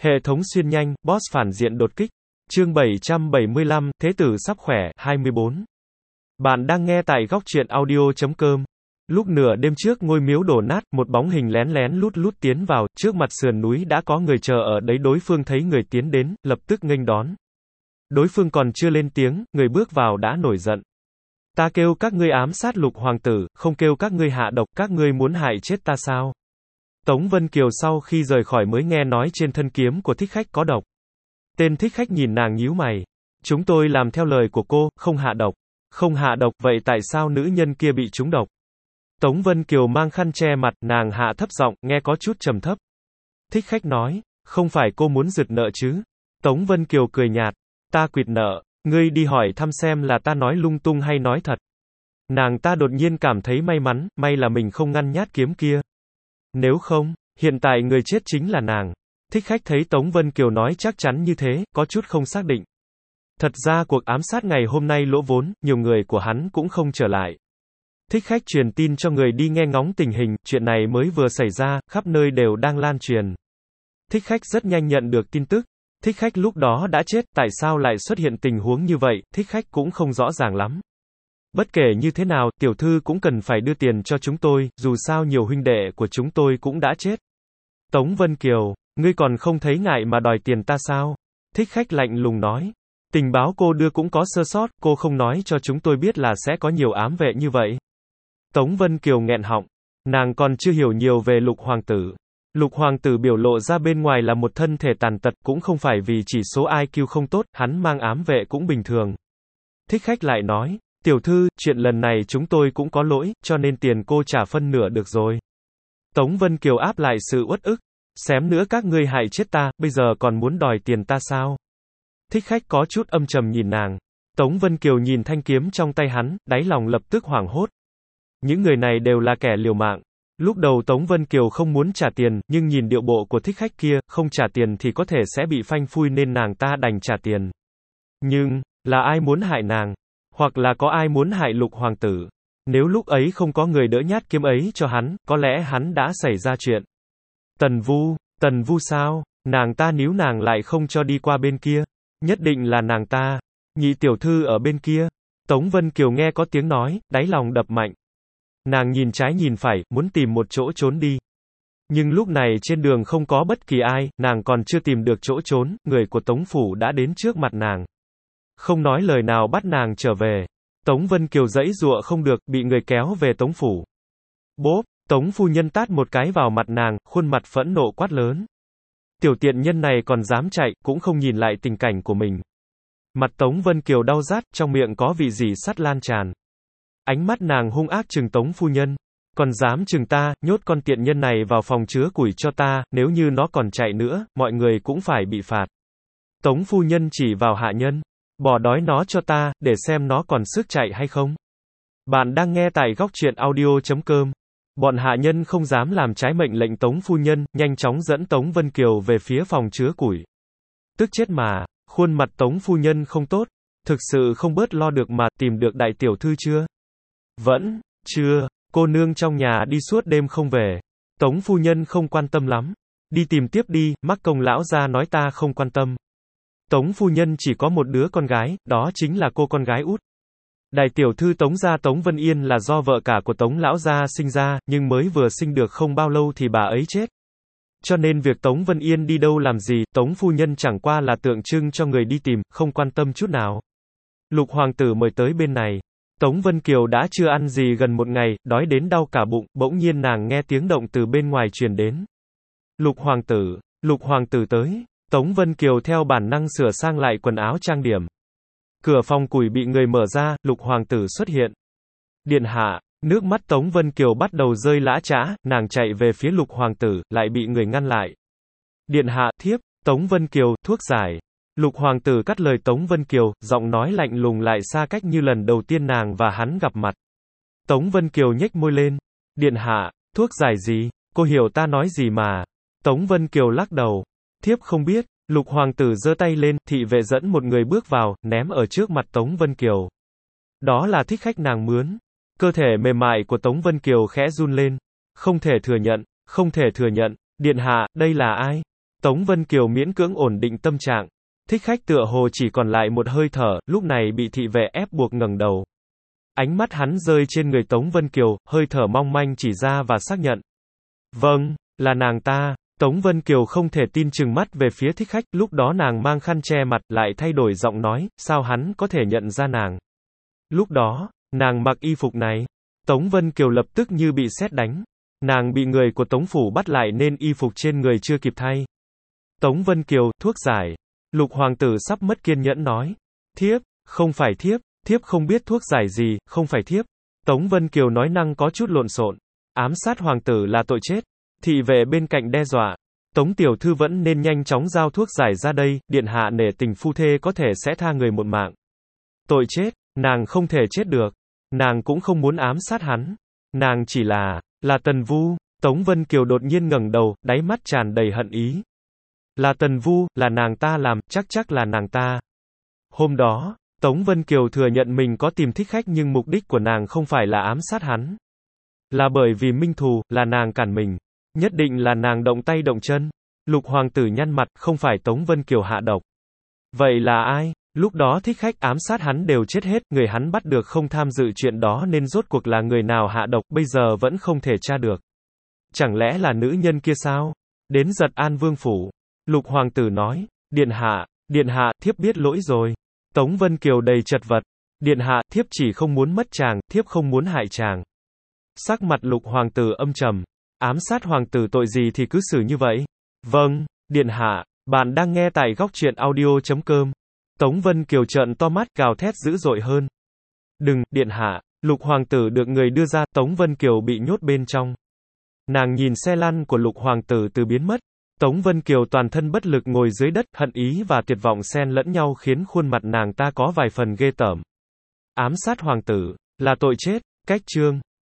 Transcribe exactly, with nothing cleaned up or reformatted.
Hệ thống xuyên nhanh, boss phản diện đột kích. Chương bảy trăm bảy mươi lăm, Thế tử sắp khỏe, hai mươi bốn. Bạn đang nghe tại góc truyện audio chấm com. Lúc nửa đêm trước ngôi miếu đổ nát, một bóng hình lén lén lút lút tiến vào, trước mặt sườn núi đã có người chờ ở đấy, đối phương thấy người tiến đến, lập tức nghênh đón. Đối phương còn chưa lên tiếng, người bước vào đã nổi giận. Ta kêu các ngươi ám sát Lục hoàng tử, không kêu các ngươi hạ độc, các ngươi muốn hại chết ta sao? Tống Vân Kiều sau khi rời khỏi mới nghe nói trên thân kiếm của thích khách có độc. Tên thích khách nhìn nàng nhíu mày. Chúng tôi làm theo lời của cô, không hạ độc. Không hạ độc, vậy tại sao nữ nhân kia bị trúng độc? Tống Vân Kiều mang khăn che mặt, nàng hạ thấp giọng, nghe có chút trầm thấp. Thích khách nói, không phải cô muốn rượt nợ chứ? Tống Vân Kiều cười nhạt, ta quỵt nợ, ngươi đi hỏi thăm xem là ta nói lung tung hay nói thật. Nàng ta đột nhiên cảm thấy may mắn, may là mình không ngăn nhát kiếm kia. Nếu không, hiện tại người chết chính là nàng. Thích khách thấy Tống Vân Kiều nói chắc chắn như thế, có chút không xác định. Thật ra cuộc ám sát ngày hôm nay lỗ vốn, nhiều người của hắn cũng không trở lại. Thích khách truyền tin cho người đi nghe ngóng tình hình, chuyện này mới vừa xảy ra, khắp nơi đều đang lan truyền. Thích khách rất nhanh nhận được tin tức. Thích khách lúc đó đã chết, tại sao lại xuất hiện tình huống như vậy, thích khách cũng không rõ ràng lắm. Bất kể như thế nào, tiểu thư cũng cần phải đưa tiền cho chúng tôi, dù sao nhiều huynh đệ của chúng tôi cũng đã chết. Tống Vân Kiều, ngươi còn không thấy ngại mà đòi tiền ta sao? Thích khách lạnh lùng nói. Tình báo cô đưa cũng có sơ sót, cô không nói cho chúng tôi biết là sẽ có nhiều ám vệ như vậy. Tống Vân Kiều nghẹn họng. Nàng còn chưa hiểu nhiều về Lục hoàng tử. Lục hoàng tử biểu lộ ra bên ngoài là một thân thể tàn tật, cũng không phải vì chỉ số i kiu không tốt, hắn mang ám vệ cũng bình thường. Thích khách lại nói, tiểu thư, chuyện lần này chúng tôi cũng có lỗi, cho nên tiền cô trả phân nửa được rồi. Tống Vân Kiều áp lại sự uất ức. Xém nữa các ngươi hại chết ta, bây giờ còn muốn đòi tiền ta sao? Thích khách có chút âm trầm nhìn nàng. Tống Vân Kiều nhìn thanh kiếm trong tay hắn, đáy lòng lập tức hoảng hốt. Những người này đều là kẻ liều mạng. Lúc đầu Tống Vân Kiều không muốn trả tiền, nhưng nhìn điệu bộ của thích khách kia, không trả tiền thì có thể sẽ bị phanh phui nên nàng ta đành trả tiền. Nhưng, là ai muốn hại nàng? Hoặc là có ai muốn hại Lục hoàng tử? Nếu lúc ấy không có người đỡ nhát kiếm ấy cho hắn, có lẽ hắn đã xảy ra chuyện. Tần Vu, Tần Vu sao? Nàng ta níu nàng lại không cho đi qua bên kia. Nhất định là nàng ta. Nhị tiểu thư ở bên kia. Tống Vân Kiều nghe có tiếng nói, đáy lòng đập mạnh. Nàng nhìn trái nhìn phải, muốn tìm một chỗ trốn đi. Nhưng lúc này trên đường không có bất kỳ ai, nàng còn chưa tìm được chỗ trốn, người của Tống Phủ đã đến trước mặt nàng. Không nói lời nào bắt nàng trở về. Tống Vân Kiều giãy giụa không được, bị người kéo về Tống Phủ. Bốp, Tống phu nhân tát một cái vào mặt nàng, khuôn mặt phẫn nộ quát lớn. Tiểu tiện nhân này còn dám chạy, cũng không nhìn lại tình cảnh của mình. Mặt Tống Vân Kiều đau rát, trong miệng có vị gì sắt lan tràn. Ánh mắt nàng hung ác trừng Tống phu nhân. Còn dám trừng ta, nhốt con tiện nhân này vào phòng chứa củi cho ta, nếu như nó còn chạy nữa, mọi người cũng phải bị phạt. Tống phu nhân chỉ vào hạ nhân. Bỏ đói nó cho ta, để xem nó còn sức chạy hay không. Bạn đang nghe tại góc truyện audio chấm com. Bọn hạ nhân không dám làm trái mệnh lệnh Tống phu nhân, nhanh chóng dẫn Tống Vân Kiều về phía phòng chứa củi. Tức chết mà, khuôn mặt Tống phu nhân không tốt, thực sự không bớt lo được mà, tìm được đại tiểu thư chưa? Vẫn, chưa, cô nương trong nhà đi suốt đêm không về. Tống phu nhân không quan tâm lắm. Đi tìm tiếp đi, mắc công lão gia nói ta không quan tâm. Tống phu nhân chỉ có một đứa con gái, đó chính là cô con gái út. Đại tiểu thư Tống gia Tống Vân Yên là do vợ cả của Tống lão gia sinh ra, nhưng mới vừa sinh được không bao lâu thì bà ấy chết. Cho nên việc Tống Vân Yên đi đâu làm gì, Tống phu nhân chẳng qua là tượng trưng cho người đi tìm, không quan tâm chút nào. Lục hoàng tử mời tới bên này. Tống Vân Kiều đã chưa ăn gì gần một ngày, đói đến đau cả bụng, bỗng nhiên nàng nghe tiếng động từ bên ngoài truyền đến. Lục hoàng tử, Lục hoàng tử tới. Tống Vân Kiều theo bản năng sửa sang lại quần áo trang điểm. Cửa phòng củi bị người mở ra, Lục hoàng tử xuất hiện. Điện hạ, nước mắt Tống Vân Kiều bắt đầu rơi lã chã, nàng chạy về phía Lục hoàng tử, lại bị người ngăn lại. Điện hạ, thiếp, Tống Vân Kiều, thuốc giải. Lục hoàng tử cắt lời Tống Vân Kiều, giọng nói lạnh lùng lại xa cách như lần đầu tiên nàng và hắn gặp mặt. Tống Vân Kiều nhếch môi lên. Điện hạ, thuốc giải gì? Cô hiểu ta nói gì mà? Tống Vân Kiều lắc đầu. Thiếp không biết. Lục hoàng tử giơ tay lên, thị vệ dẫn một người bước vào, ném ở trước mặt Tống Vân Kiều. Đó là thích khách nàng mướn. Cơ thể mềm mại của Tống Vân Kiều khẽ run lên. Không thể thừa nhận, không thể thừa nhận. Điện hạ, đây là ai? Tống Vân Kiều miễn cưỡng ổn định tâm trạng. Thích khách tựa hồ chỉ còn lại một hơi thở, lúc này bị thị vệ ép buộc ngẩng đầu. Ánh mắt hắn rơi trên người Tống Vân Kiều, hơi thở mong manh chỉ ra và xác nhận. Vâng, là nàng ta. Tống Vân Kiều không thể tin chừng mắt về phía thích khách, lúc đó nàng mang khăn che mặt, lại thay đổi giọng nói, sao hắn có thể nhận ra nàng. Lúc đó, nàng mặc y phục này. Tống Vân Kiều lập tức như bị sét đánh. Nàng bị người của Tống Phủ bắt lại nên y phục trên người chưa kịp thay. Tống Vân Kiều, thuốc giải. Lục hoàng tử sắp mất kiên nhẫn nói. Thiếp, không phải thiếp, thiếp không biết thuốc giải gì, không phải thiếp. Tống Vân Kiều nói năng có chút lộn xộn. Ám sát hoàng tử là tội chết. Thị vệ bên cạnh đe dọa. Tống tiểu thư vẫn nên nhanh chóng giao thuốc giải ra đây, điện hạ nể tình phu thê có thể sẽ tha người một mạng. Tội chết, nàng không thể chết được. Nàng cũng không muốn ám sát hắn. Nàng chỉ là, là Tần Vu. Tống Vân Kiều đột nhiên ngẩng đầu, đáy mắt tràn đầy hận ý. Là Tần Vu, là nàng ta làm, chắc chắc là nàng ta. Hôm đó, Tống Vân Kiều thừa nhận mình có tìm thích khách nhưng mục đích của nàng không phải là ám sát hắn. Là bởi vì minh thù, là nàng cản mình. Nhất định là nàng động tay động chân. Lục hoàng tử nhăn mặt, không phải Tống Vân Kiều hạ độc. Vậy là ai? Lúc đó thích khách ám sát hắn đều chết hết, người hắn bắt được không tham dự chuyện đó nên rốt cuộc là người nào hạ độc, bây giờ vẫn không thể tra được. Chẳng lẽ là nữ nhân kia sao? Đến Giật An Vương phủ. Lục hoàng tử nói, điện hạ, điện hạ, thiếp biết lỗi rồi. Tống Vân Kiều đầy chật vật. Điện hạ, thiếp chỉ không muốn mất chàng, thiếp không muốn hại chàng. Sắc mặt lục hoàng tử âm trầm. Ám sát hoàng tử tội gì thì cứ xử như vậy. Vâng, điện hạ, bạn đang nghe tại góc truyện audio chấm com. Tống Vân Kiều trợn to mắt, gào thét dữ dội hơn. Đừng, điện hạ, lục hoàng tử được người đưa ra, Tống Vân Kiều bị nhốt bên trong. Nàng nhìn xe lăn của lục hoàng tử từ biến mất. Tống Vân Kiều toàn thân bất lực ngồi dưới đất, hận ý và tuyệt vọng xen lẫn nhau khiến khuôn mặt nàng ta có vài phần ghê tởm. Ám sát hoàng tử, là tội chết, cách chương.